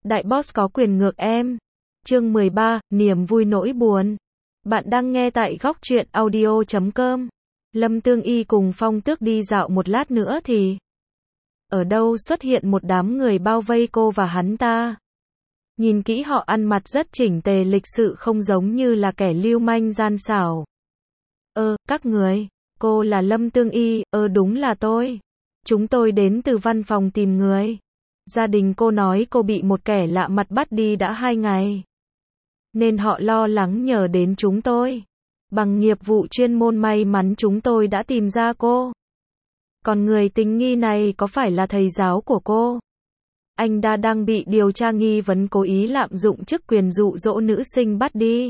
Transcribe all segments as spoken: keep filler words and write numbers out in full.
Đại boss có quyền ngược em. Chương mười ba, niềm vui nỗi buồn. Bạn đang nghe tại góc truyện audio chấm com. Lâm Tương Y cùng Phong Tước đi dạo một lát nữa thì ở đâu xuất hiện một đám người bao vây cô và hắn ta. Nhìn kỹ họ ăn mặc rất chỉnh tề lịch sự, không giống như là kẻ lưu manh gian xảo. Ơ, các người, cô là Lâm Tương Y? Ơ đúng là tôi. Chúng tôi đến từ văn phòng tìm người. Gia đình cô nói cô bị một kẻ lạ mặt bắt đi đã hai ngày. Nên họ lo lắng nhờ đến chúng tôi. Bằng nghiệp vụ chuyên môn may mắn chúng tôi đã tìm ra cô. Còn người tình nghi này có phải là thầy giáo của cô? Anh đã đang bị điều tra nghi vấn cố ý lạm dụng chức quyền dụ dỗ nữ sinh bắt đi.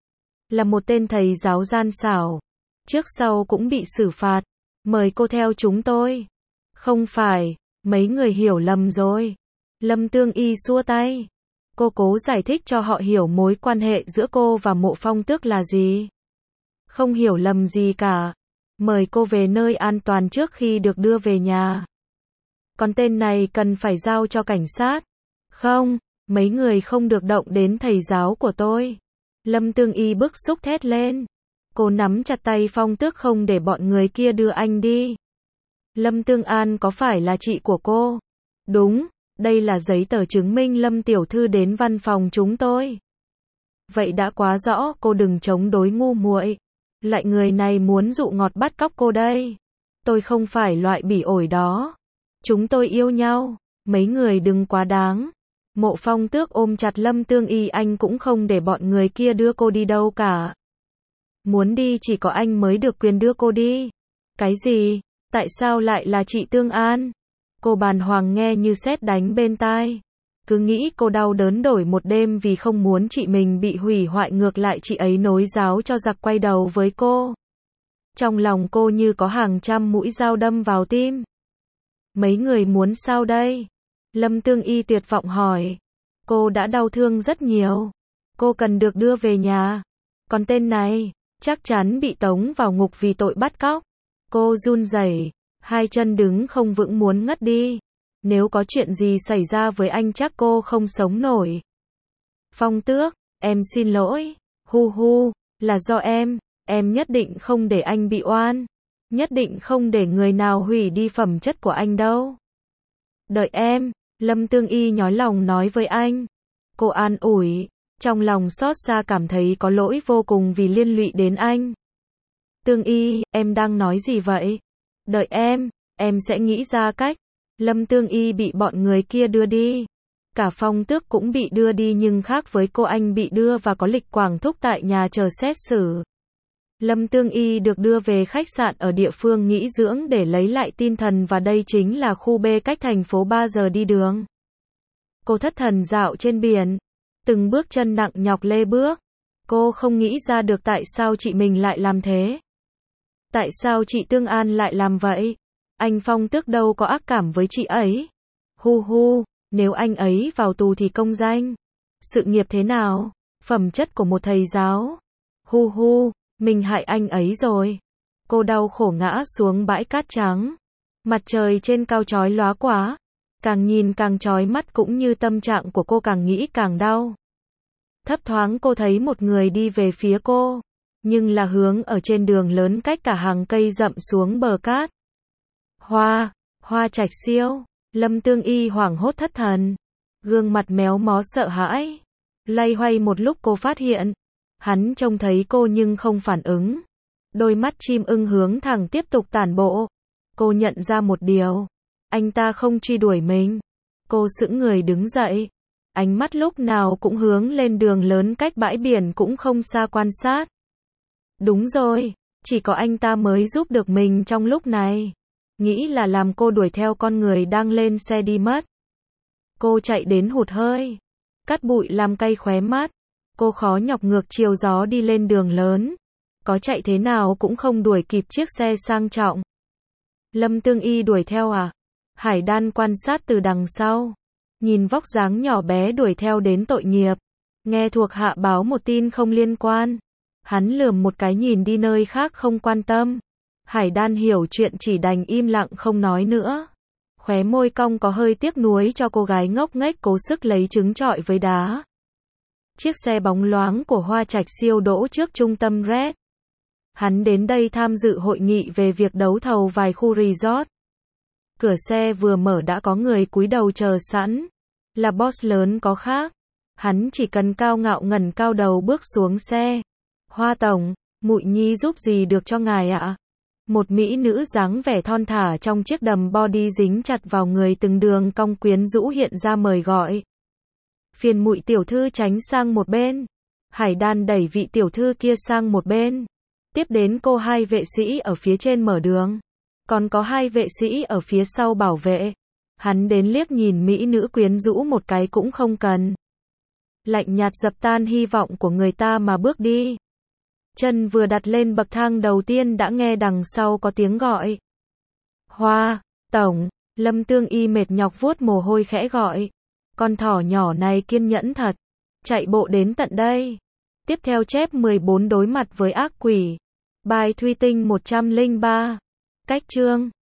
Là một tên thầy giáo gian xảo. Trước sau cũng bị xử phạt. Mời cô theo chúng tôi. Không phải, mấy người hiểu lầm rồi. Lâm Tương Y xua tay. Cô cố giải thích cho họ hiểu mối quan hệ giữa cô và Mộ Phong Tước là gì. Không hiểu lầm gì cả. Mời cô về nơi an toàn trước khi được đưa về nhà. Còn tên này cần phải giao cho cảnh sát. Không, mấy người không được động đến thầy giáo của tôi. Lâm Tương Y bức xúc thét lên. Cô nắm chặt tay Phong Tước không để bọn người kia đưa anh đi. Lâm Tương An có phải là chị của cô? Đúng, đây là giấy tờ chứng minh Lâm tiểu thư đến văn phòng chúng tôi. Vậy đã quá rõ, cô đừng chống đối ngu muội. Lại người này muốn dụ ngọt bắt cóc cô đây. Tôi không phải loại bỉ ổi đó. Chúng tôi yêu nhau, mấy người đừng quá đáng. Mộ Phong Tước ôm chặt Lâm Tương Y, anh cũng không để bọn người kia đưa cô đi đâu cả. Muốn đi chỉ có anh mới được quyền đưa cô đi. Cái gì? Tại sao lại là chị Tương An? Cô bàng hoàng nghe như sét đánh bên tai. Cứ nghĩ cô đau đớn đổi một đêm vì không muốn chị mình bị hủy hoại, ngược lại chị ấy nối giáo cho giặc quay đầu với cô. Trong lòng cô như có hàng trăm mũi dao đâm vào tim. Mấy người muốn sao đây? Lâm Tương Y tuyệt vọng hỏi. Cô đã đau thương rất nhiều. Cô cần được đưa về nhà. Còn tên này, chắc chắn bị tống vào ngục vì tội bắt cóc. Cô run rẩy, hai chân đứng không vững muốn ngất đi. Nếu có chuyện gì xảy ra với anh chắc cô không sống nổi. Phong Tước, em xin lỗi. Hu hu, là do em. Em nhất định không để anh bị oan. Nhất định không để người nào hủy đi phẩm chất của anh đâu. Đợi em, Lâm Tương Y nhói lòng nói với anh. Cô an ủi, trong lòng xót xa cảm thấy có lỗi vô cùng vì liên lụy đến anh. Tương Y, em đang nói gì vậy? Đợi em, em sẽ nghĩ ra cách. Lâm Tương Y bị bọn người kia đưa đi. Cả Phong Tước cũng bị đưa đi, nhưng khác với cô, anh bị đưa và có lịch Quảng Thúc tại nhà chờ xét xử. Lâm Tương Y được đưa về khách sạn ở địa phương nghỉ dưỡng để lấy lại tinh thần, và đây chính là khu B cách thành phố ba giờ đi đường. Cô thất thần dạo trên biển, từng bước chân nặng nhọc lê bước. Cô không nghĩ ra được tại sao chị mình lại làm thế. Tại sao chị Tương An lại làm vậy? Anh Phong Tước đâu có ác cảm với chị ấy. Hu hu, nếu anh ấy vào tù thì công danh, sự nghiệp thế nào? Phẩm chất của một thầy giáo. Hu hu, mình hại anh ấy rồi. Cô đau khổ ngã xuống bãi cát trắng. Mặt trời trên cao chói lóa quá. Càng nhìn càng chói mắt, cũng như tâm trạng của cô càng nghĩ càng đau. Thấp thoáng cô thấy một người đi về phía cô. Nhưng là hướng ở trên đường lớn cách cả hàng cây rậm xuống bờ cát. Hoa, Hoa Trạch Siêu. Lâm Tương Y hoảng hốt thất thần. Gương mặt méo mó sợ hãi. Loay hoay một lúc cô phát hiện. Hắn trông thấy cô nhưng không phản ứng. Đôi mắt chim ưng hướng thẳng tiếp tục tản bộ. Cô nhận ra một điều. Anh ta không truy đuổi mình. Cô sững người đứng dậy. Ánh mắt lúc nào cũng hướng lên đường lớn cách bãi biển cũng không xa quan sát. Đúng rồi, chỉ có anh ta mới giúp được mình trong lúc này. Nghĩ là làm cô đuổi theo con người đang lên xe đi mất. Cô chạy đến hụt hơi. Cát bụi làm cay khóe mắt. Cô khó nhọc ngược chiều gió đi lên đường lớn. Có chạy thế nào cũng không đuổi kịp chiếc xe sang trọng. Lâm Tương Y đuổi theo à? Hải Đan quan sát từ đằng sau. Nhìn vóc dáng nhỏ bé đuổi theo đến tội nghiệp. Nghe thuộc hạ báo một tin không liên quan. Hắn lườm một cái nhìn đi nơi khác không quan tâm. Hải Đan hiểu chuyện chỉ đành im lặng không nói nữa. Khóe môi cong có hơi tiếc nuối cho cô gái ngốc nghếch cố sức lấy trứng trọi với đá. Chiếc xe bóng loáng của Hoa Trạch Siêu đỗ trước trung tâm Red. Hắn đến đây tham dự hội nghị về việc đấu thầu vài khu resort. Cửa xe vừa mở đã có người cúi đầu chờ sẵn. Là boss lớn có khác. Hắn chỉ cần cao ngạo ngẩng cao đầu bước xuống xe. Hoa tổng, Mụi Nhi giúp gì được cho ngài ạ? Một mỹ nữ dáng vẻ thon thả trong chiếc đầm body dính chặt vào người từng đường cong quyến rũ hiện ra mời gọi. Phiền Mụi tiểu thư tránh sang một bên. Hải Đan đẩy vị tiểu thư kia sang một bên. Tiếp đến cô hai vệ sĩ ở phía trên mở đường. Còn có hai vệ sĩ ở phía sau bảo vệ. Hắn đến liếc nhìn mỹ nữ quyến rũ một cái cũng không cần. Lạnh nhạt dập tan hy vọng của người ta mà bước đi. Chân vừa đặt lên bậc thang đầu tiên đã nghe đằng sau có tiếng gọi. Hoa, tổng, Lâm Tương Y mệt nhọc vuốt mồ hôi khẽ gọi. Con thỏ nhỏ này kiên nhẫn thật. Chạy bộ đến tận đây. Tiếp theo chép mười bốn đối mặt với ác quỷ. Bài Thủy Tinh một trăm lẻ ba. Cách chương